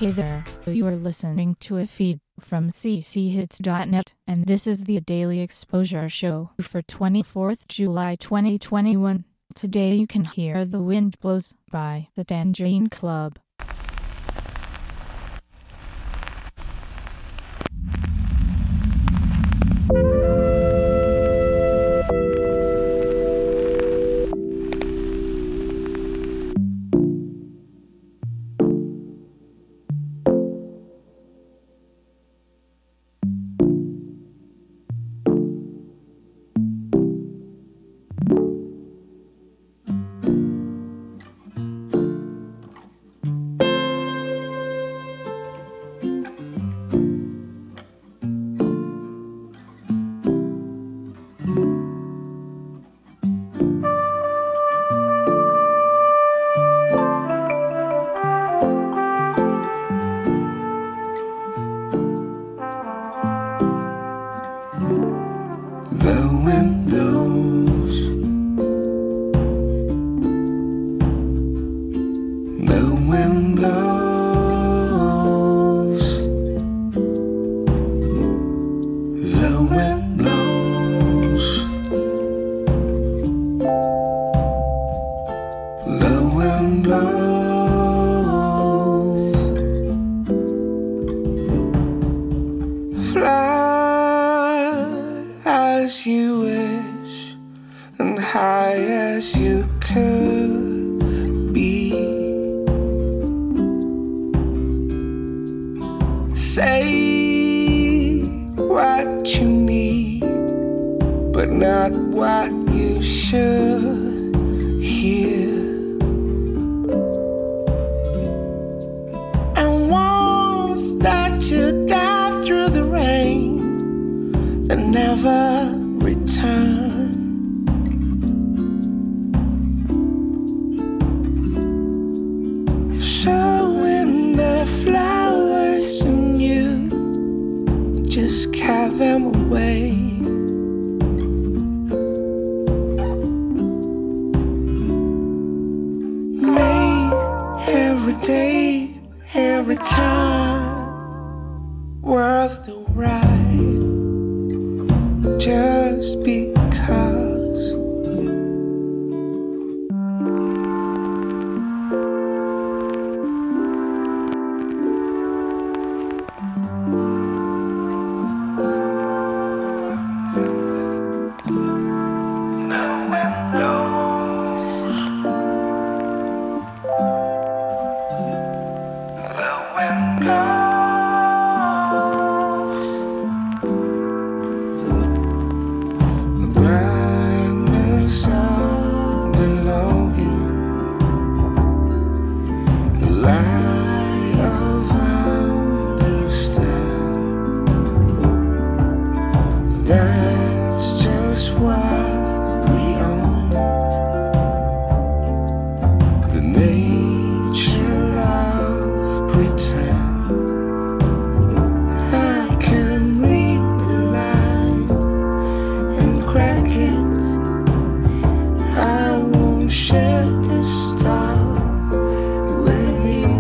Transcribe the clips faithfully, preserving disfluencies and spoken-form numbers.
Hey there, you are listening to a feed from c c hits dot net, and this is the Daily Exposure Show for twenty-fourth July twenty twenty-one. Today you can hear The Wind Blows by the Tangerine Club. The wind blows, the wind blows, the wind blows, the wind blows. Fly as you wish, and high as you could be. Say what you need, but not what you should hear. And once that you dive through the rain and never return, so when the flowers in you, just carry them away. Make every day, every time worth the ride, just because. That's just why we own it. The nature of pretend. I can read the line and crack it. I won't share this star with you.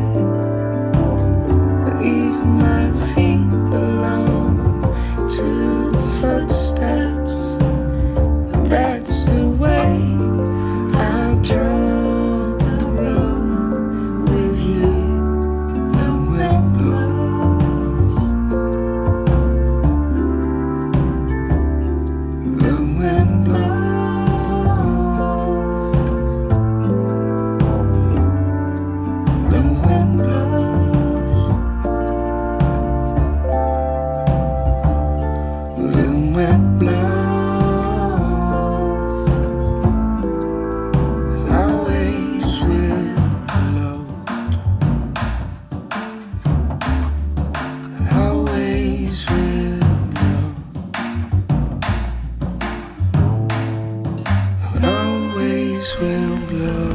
Leave my feet alone to footsteps. That's the way I'll draw the road with you. The wind blows, the wind blows, the wind blows, the wind blows, always will blow, always will blow, always will blow.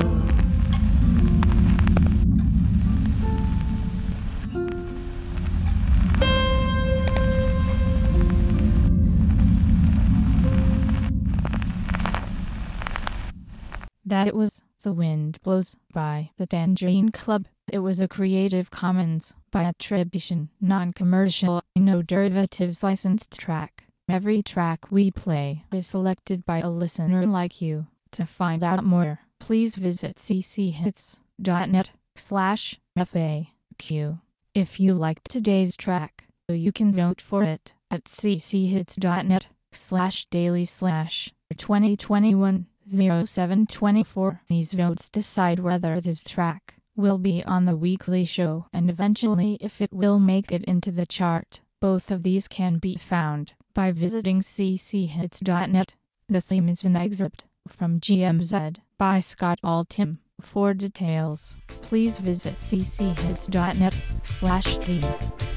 That it was The Wind Blows by the Tangerine Club. It was a Creative Commons by attribution, non-commercial, no derivatives licensed track. Every track we play is selected by a listener like you. To find out more, please visit cchits.net slash FAQ. If you liked today's track, you can vote for it at cchits.net slash daily slash 2021 0724. These votes decide whether this track will be on the weekly show and eventually if it will make it into the chart. Both of these can be found by visiting cchits.net. The theme is an excerpt from G M Z by Scott Altham. For details, please visit cchits.net slash theme.